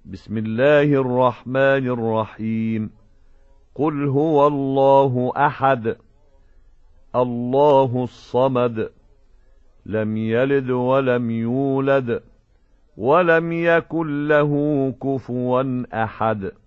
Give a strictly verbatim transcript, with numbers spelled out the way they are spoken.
بسم الله الرحمن الرحيم قل هو الله أحد الله الصمد لم يلد ولم يولد ولم يكن له كفوا أحد